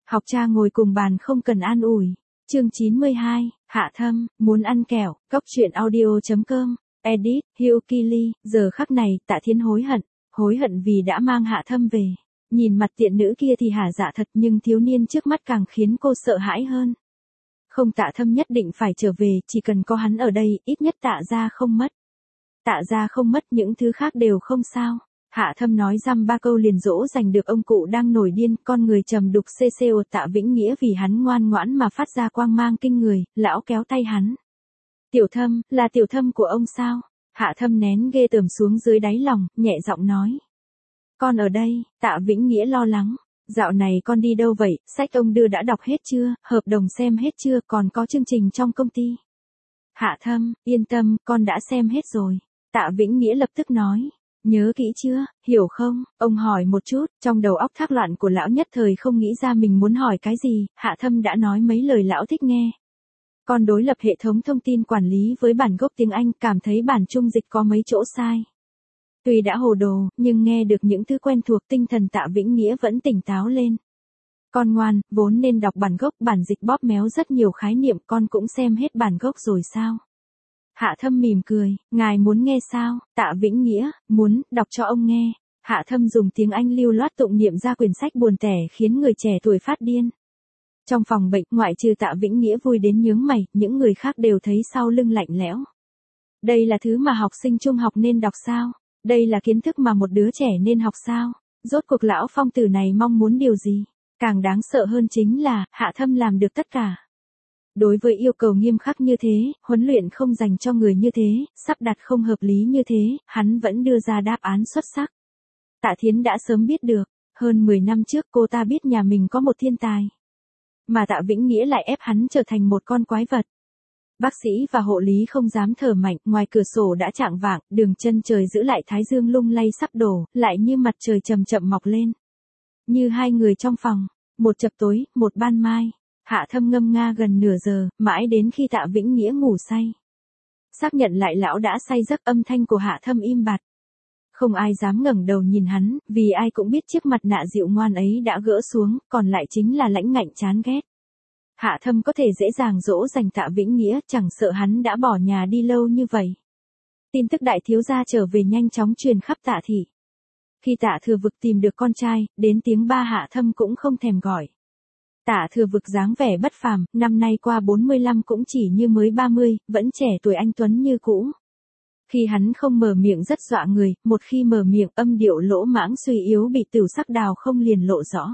Học cha ngồi cùng bàn không cần an ủi. Chương 92, Hạ Thâm, muốn ăn kẹo, cóc truyện audio.com, edit, Hugh Keely, giờ khắc này, Tạ Thiến hối hận vì đã mang Hạ Thâm về. Nhìn mặt tiện nữ kia thì hả dạ thật nhưng thiếu niên trước mắt càng khiến cô sợ hãi hơn. Không, Tạ Thâm nhất định phải trở về, chỉ cần có hắn ở đây, ít nhất Tạ gia không mất. Tạ gia không mất, những thứ khác đều không sao. Hạ Thâm nói dăm ba câu liền dỗ dành được ông cụ đang nổi điên, con người trầm đục CCO Tạ Vĩnh Nghĩa vì hắn ngoan ngoãn mà phát ra quang mang kinh người, lão kéo tay hắn. Tiểu Thâm, là Tiểu Thâm của ông sao? Hạ Thâm nén ghê tởm xuống dưới đáy lòng, nhẹ giọng nói. Con ở đây, Tạ Vĩnh Nghĩa lo lắng. Dạo này con đi đâu vậy, sách ông đưa đã đọc hết chưa, hợp đồng xem hết chưa, còn có chương trình trong công ty. Hạ Thâm, yên tâm, con đã xem hết rồi. Tạ Vĩnh Nghĩa lập tức nói. Nhớ kỹ chưa, hiểu không? Ông hỏi một chút, trong đầu óc thác loạn của lão nhất thời không nghĩ ra mình muốn hỏi cái gì, Hạ Thâm đã nói mấy lời lão thích nghe. Con đối lập hệ thống thông tin quản lý với bản gốc tiếng Anh, cảm thấy bản trung dịch có mấy chỗ sai. Tuy đã hồ đồ, nhưng nghe được những thứ quen thuộc, tinh thần Tạ Vĩnh Nghĩa vẫn tỉnh táo lên. Con ngoan, vốn nên đọc bản gốc, bản dịch bóp méo rất nhiều khái niệm, con cũng xem hết bản gốc rồi sao? Hạ Thâm mỉm cười, ngài muốn nghe sao? Tạ Vĩnh Nghĩa, muốn, đọc cho ông nghe. Hạ Thâm dùng tiếng Anh lưu loát tụng niệm ra quyển sách buồn tẻ khiến người trẻ tuổi phát điên. Trong phòng bệnh, ngoại trừ Tạ Vĩnh Nghĩa vui đến nhướng mày, những người khác đều thấy sau lưng lạnh lẽo. Đây là thứ mà học sinh trung học nên đọc sao? Đây là kiến thức mà một đứa trẻ nên học sao? Rốt cuộc lão phong tử này mong muốn điều gì? Càng đáng sợ hơn chính là, Hạ Thâm làm được tất cả. Đối với yêu cầu nghiêm khắc như thế, huấn luyện không dành cho người như thế, sắp đặt không hợp lý như thế, hắn vẫn đưa ra đáp án xuất sắc. Tạ Thiến đã sớm biết được, hơn 10 năm trước cô ta biết nhà mình có một thiên tài. Mà Tạ Vĩnh Nghĩa lại ép hắn trở thành một con quái vật. Bác sĩ và hộ lý không dám thở mạnh, ngoài cửa sổ đã chạng vạng, đường chân trời giữ lại thái dương lung lay sắp đổ, lại như mặt trời chậm chậm mọc lên. Như hai người trong phòng, một chập tối, một ban mai. Hạ Thâm ngâm nga gần nửa giờ, mãi đến khi Tạ Vĩnh Nghĩa ngủ say. Xác nhận lại lão đã say giấc, âm thanh của Hạ Thâm im bặt. Không ai dám ngẩng đầu nhìn hắn, vì ai cũng biết chiếc mặt nạ dịu ngoan ấy đã gỡ xuống, còn lại chính là lãnh ngạnh chán ghét. Hạ Thâm có thể dễ dàng dỗ dành Tạ Vĩnh Nghĩa, chẳng sợ hắn đã bỏ nhà đi lâu như vậy. Tin tức đại thiếu gia trở về nhanh chóng truyền khắp Tạ thị. Khi Tạ Thừa Vực tìm được con trai, đến tiếng ba Hạ Thâm cũng không thèm gọi. Tạ Thừa Vực dáng vẻ bất phàm, năm nay qua 45 cũng chỉ như mới 30, vẫn trẻ tuổi anh tuấn như cũ. Khi hắn không mở miệng rất dọa người, một khi mở miệng âm điệu lỗ mãng suy yếu bị Tửu Sắc Đào không liền lộ rõ.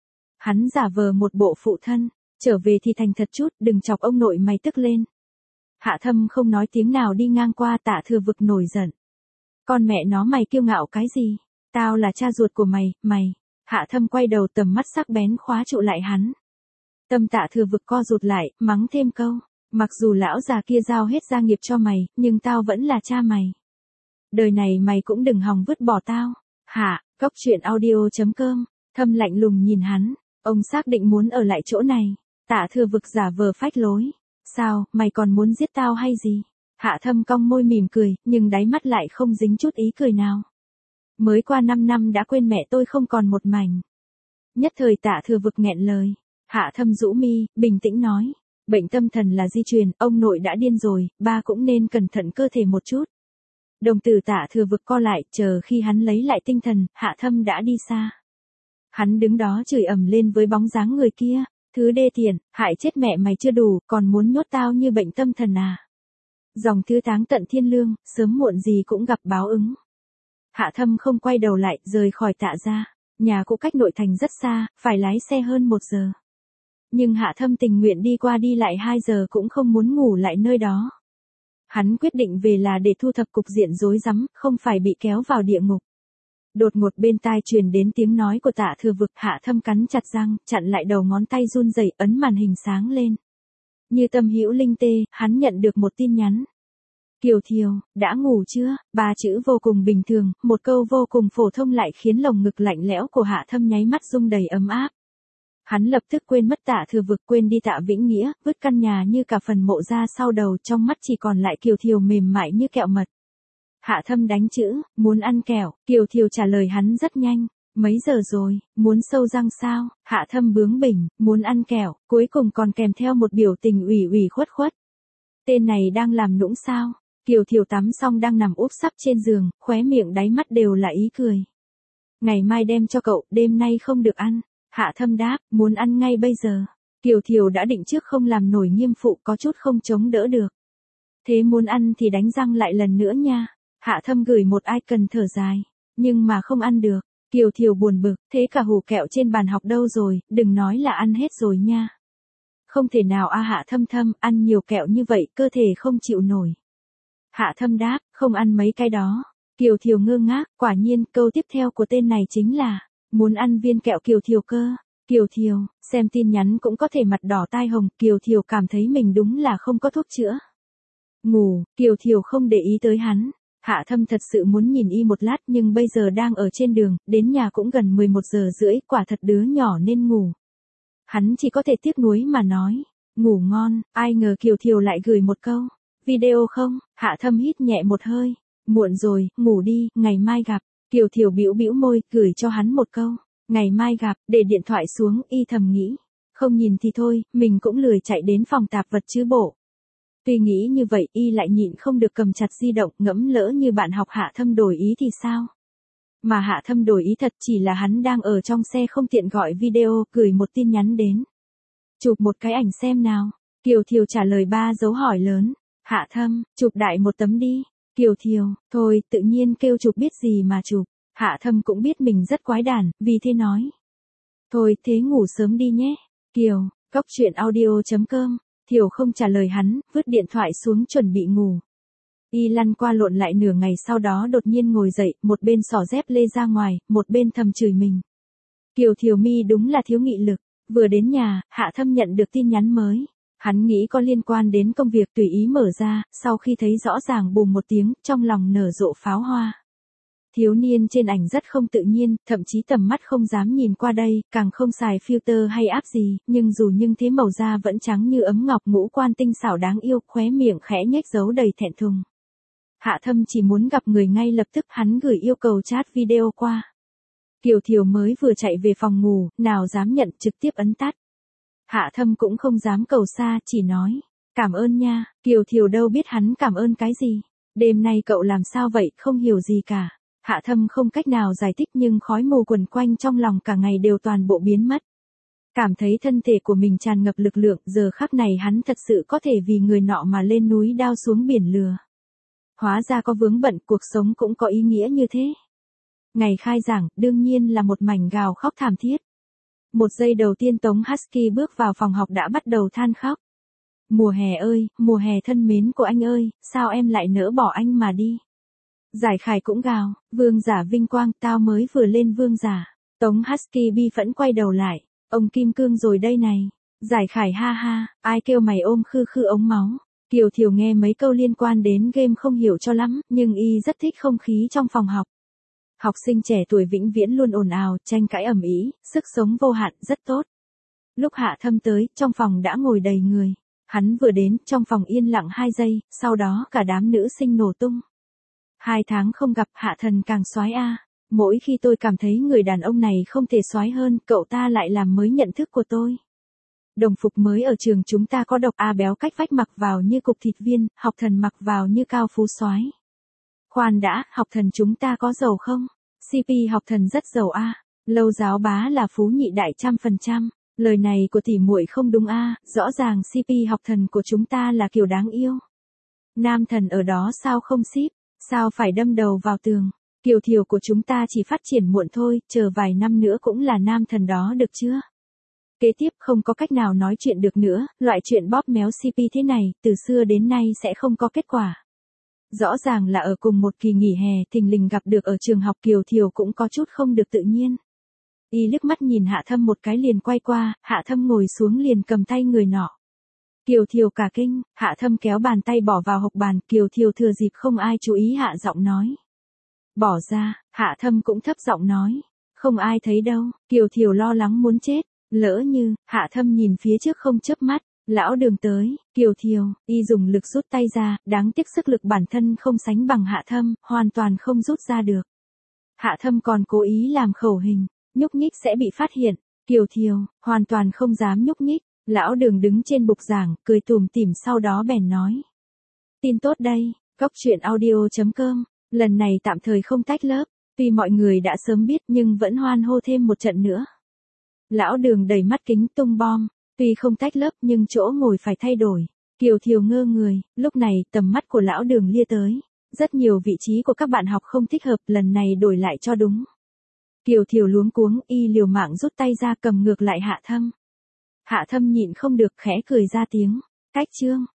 Hắn giả vờ một bộ phụ thân, trở về thì thành thật chút, đừng chọc ông nội mày tức lên. Hạ Thâm không nói tiếng nào đi ngang qua, Tạ Thừa Vực nổi giận. Con mẹ nó mày kiêu ngạo cái gì? Tao là cha ruột của mày. Hạ Thâm quay đầu, tầm mắt sắc bén khóa trụ lại hắn. Tâm Tạ Thừa Vực co rụt lại, mắng thêm câu. Mặc dù lão già kia giao hết gia nghiệp cho mày, nhưng tao vẫn là cha mày. Đời này mày cũng đừng hòng vứt bỏ tao. Hạ, cóc truyện audio.com, Thâm lạnh lùng nhìn hắn. Ông xác định muốn ở lại chỗ này. Tạ Thừa Vực giả vờ phách lối. Sao, mày còn muốn giết tao hay gì? Hạ Thâm cong môi mỉm cười, nhưng đáy mắt lại không dính chút ý cười nào. Mới qua 5 năm đã quên mẹ tôi không còn một mảnh. Nhất thời Tạ Thừa Vực nghẹn lời. Hạ Thâm rũ mi, bình tĩnh nói. Bệnh tâm thần là di truyền, ông nội đã điên rồi, ba cũng nên cẩn thận cơ thể một chút. Đồng tử Tạ Thừa Vực co lại, chờ khi hắn lấy lại tinh thần, Hạ Thâm đã đi xa. Hắn đứng đó chửi ầm lên với bóng dáng người kia. Thứ đê tiện, hại chết mẹ mày chưa đủ, còn muốn nhốt tao như bệnh tâm thần à? Dòng thứ táng tận thiên lương, sớm muộn gì cũng gặp báo ứng. Hạ Thâm không quay đầu lại, rời khỏi Tạ gia. Nhà cũ cách nội thành rất xa, phải lái xe hơn 1 giờ. Nhưng Hạ Thâm tình nguyện đi qua đi lại 2 giờ cũng không muốn ngủ lại nơi đó. Hắn quyết định về là để thu thập cục diện rối rắm, không phải bị kéo vào địa ngục. Đột ngột bên tai truyền đến tiếng nói của Tạ Thừa Vực, Hạ Thâm cắn chặt răng, chặn lại đầu ngón tay run rẩy, ấn màn hình sáng lên. Như tâm hữu linh tê, hắn nhận được một tin nhắn. Kiều Thiều, đã ngủ chưa? 3 chữ vô cùng bình thường, một câu vô cùng phổ thông lại khiến lồng ngực lạnh lẽo của Hạ Thâm nháy mắt rung đầy ấm áp. Hắn lập tức quên mất Tạ Thừa Vực, quên đi Tạ Vĩnh Nghĩa, vứt căn nhà như cả phần mộ ra sau đầu, trong mắt chỉ còn lại Kiều Thiều mềm mại như kẹo mật. Hạ Thâm đánh chữ, muốn ăn kẹo, Kiều Thiều trả lời hắn rất nhanh. Mấy giờ rồi, muốn sâu răng sao? Hạ Thâm bướng bỉnh, muốn ăn kẹo, cuối cùng còn kèm theo một biểu tình ủy ủy khuất khuất. Tên này đang làm nũng sao? Kiều Thiều tắm xong đang nằm úp sấp trên giường, khóe miệng đáy mắt đều là ý cười. Ngày mai đem cho cậu, đêm nay không được ăn. Hạ Thâm đáp, muốn ăn ngay bây giờ. Kiều Thiều đã định trước không làm nổi nghiêm phụ, có chút không chống đỡ được. Thế muốn ăn thì đánh răng lại lần nữa nha. Hạ Thâm gửi một icon thở dài. Nhưng mà không ăn được. Kiều Thiều buồn bực, thế cả hủ kẹo trên bàn học đâu rồi, đừng nói là ăn hết rồi nha. Không thể nào a. Hạ Thâm, ăn nhiều kẹo như vậy cơ thể không chịu nổi. Hạ Thâm đáp, không ăn mấy cái đó. Kiều Thiều ngơ ngác, quả nhiên câu tiếp theo của tên này chính là, muốn ăn viên kẹo Kiều Thiều cơ. Kiều Thiều, xem tin nhắn cũng có thể mặt đỏ tai hồng, Kiều Thiều cảm thấy mình đúng là không có thuốc chữa. Ngủ, Kiều Thiều không để ý tới hắn. Hạ Thâm thật sự muốn nhìn y một lát nhưng bây giờ đang ở trên đường, đến nhà cũng gần 11 giờ rưỡi, quả thật đứa nhỏ nên ngủ. Hắn chỉ có thể tiếc nuối mà nói, ngủ ngon, ai ngờ Kiều Thiều lại gửi một câu, video không? Hạ Thâm hít nhẹ một hơi, muộn rồi, ngủ đi, ngày mai gặp. Kiều Thiều bĩu bĩu môi, gửi cho hắn một câu, ngày mai gặp, để điện thoại xuống, y thầm nghĩ, không nhìn thì thôi, mình cũng lười chạy đến phòng tạp vật chứ bộ. Tuy nghĩ như vậy, y lại nhịn không được cầm chặt di động, ngẫm lỡ như bạn học Hạ Thâm đổi ý thì sao? Mà Hạ Thâm đổi ý thật, chỉ là hắn đang ở trong xe không tiện gọi video, gửi một tin nhắn đến. Chụp một cái ảnh xem nào. Kiều Thiều trả lời 3 dấu hỏi lớn. Hạ Thâm, chụp đại một tấm đi. Kiều Thiều, thôi, tự nhiên kêu chụp biết gì mà chụp. Hạ Thâm cũng biết mình rất quái đản, vì thế nói. Thôi, thế ngủ sớm đi nhé. Kiều, cóc truyện audio.com. Thiều không trả lời hắn, vứt điện thoại xuống chuẩn bị ngủ. Y lăn qua lộn lại nửa ngày, sau đó đột nhiên ngồi dậy, một bên xỏ dép lê ra ngoài, một bên thầm chửi mình. Kiều Thiều mi đúng là thiếu nghị lực. Vừa đến nhà, Hạ Thâm nhận được tin nhắn mới. Hắn nghĩ có liên quan đến công việc, tùy ý mở ra, sau khi thấy rõ ràng bùm một tiếng, trong lòng nở rộ pháo hoa. Thiếu niên trên ảnh rất không tự nhiên, thậm chí tầm mắt không dám nhìn qua đây, càng không xài filter hay app gì, nhưng dù nhưng thế màu da vẫn trắng như ấm ngọc, ngũ quan tinh xảo đáng yêu, khóe miệng khẽ nhếch dấu đầy thẹn thùng. Hạ Thâm chỉ muốn gặp người ngay lập tức, hắn gửi yêu cầu chat video qua. Kiều Thiều mới vừa chạy về phòng ngủ, nào dám nhận, trực tiếp ấn tắt. Hạ Thâm cũng không dám cầu xa, chỉ nói, cảm ơn nha. Kiều Thiều đâu biết hắn cảm ơn cái gì. Đêm nay cậu làm sao vậy, không hiểu gì cả. Hạ Thâm không cách nào giải thích nhưng khói mù quẩn quanh trong lòng cả ngày đều toàn bộ biến mất. Cảm thấy thân thể của mình tràn ngập lực lượng, giờ khắc này hắn thật sự có thể vì người nọ mà lên núi đao xuống biển lừa. Hóa ra có vướng bận, cuộc sống cũng có ý nghĩa như thế. Ngày khai giảng, đương nhiên là một mảnh gào khóc thảm thiết. Một giây đầu tiên Tống Husky bước vào phòng học đã bắt đầu than khóc. Mùa hè ơi, mùa hè thân mến của anh ơi, sao em lại nỡ bỏ anh mà đi. Giải Khải cũng gào, vương giả vinh quang, tao mới vừa lên vương giả. Tống Husky bi phẫn quay đầu lại, ông Kim Cương rồi đây này. Giải Khải ha ha, ai kêu mày ôm khư khư ống máu. Kiều Thiều nghe mấy câu liên quan đến game không hiểu cho lắm, nhưng y rất thích không khí trong phòng học. Học sinh trẻ tuổi vĩnh viễn luôn ồn ào, tranh cãi ầm ĩ, sức sống vô hạn, rất tốt. Lúc Hạ Thâm tới, trong phòng đã ngồi đầy người. Hắn vừa đến, trong phòng yên lặng 2 giây, sau đó cả đám nữ sinh nổ tung. 2 tháng không gặp, Hạ Thần càng soái a. Mỗi khi tôi cảm thấy người đàn ông này không thể soái hơn, cậu ta lại làm mới nhận thức của tôi. Đồng phục mới ở trường chúng ta có độc a. Béo cách vách mặc vào như cục thịt viên, Học Thần mặc vào như cao phú soái. Khoan đã, Học Thần chúng ta có giàu không? CP Học Thần rất giàu a. Lâu Giáo Bá là phú nhị đại 100%. Lời này của tỷ muội không đúng a, rõ ràng CP Học Thần của chúng ta là kiểu đáng yêu. Nam thần ở đó sao không ship, sao phải đâm đầu vào tường. Kiều Thiều của chúng ta chỉ phát triển muộn thôi, chờ vài năm nữa cũng là nam thần đó được chưa? Kế tiếp không có cách nào nói chuyện được nữa, loại chuyện bóp méo CP thế này, từ xưa đến nay sẽ không có kết quả. Rõ ràng là ở cùng một kỳ nghỉ hè, thình lình gặp được ở trường học, Kiều Thiều cũng có chút không được tự nhiên. Y liếc mắt nhìn Hạ Thâm một cái liền quay qua, Hạ Thâm ngồi xuống liền cầm tay người nọ. Kiều Thiều cả kinh, Hạ Thâm kéo bàn tay bỏ vào hộc bàn, Kiều Thiều thừa dịp không ai chú ý hạ giọng nói. Bỏ ra, Hạ Thâm cũng thấp giọng nói. Không ai thấy đâu, Kiều Thiều lo lắng muốn chết, lỡ như, Hạ Thâm nhìn phía trước không chớp mắt. Lão Đường tới, Kiều Thiều, y dùng lực rút tay ra, đáng tiếc sức lực bản thân không sánh bằng Hạ Thâm, hoàn toàn không rút ra được. Hạ Thâm còn cố ý làm khẩu hình, nhúc nhích sẽ bị phát hiện. Kiều Thiều, hoàn toàn không dám nhúc nhích. Lão Đường đứng trên bục giảng, cười tủm tỉm sau đó bèn nói. Tin tốt đây, Cóc truyện audio.com, lần này tạm thời không tách lớp, tuy mọi người đã sớm biết nhưng vẫn hoan hô thêm một trận nữa. Lão Đường đầy mắt kính tung bom, tuy không tách lớp nhưng chỗ ngồi phải thay đổi. Kiều Thiều ngơ người, lúc này tầm mắt của Lão Đường lia tới. Rất nhiều vị trí của các bạn học không thích hợp, lần này đổi lại cho đúng. Kiều Thiều luống cuống, y liều mạng rút tay ra cầm ngược lại Hạ Thâm. Hạ Thâm nhịn không được khẽ cười ra tiếng. Cách chương.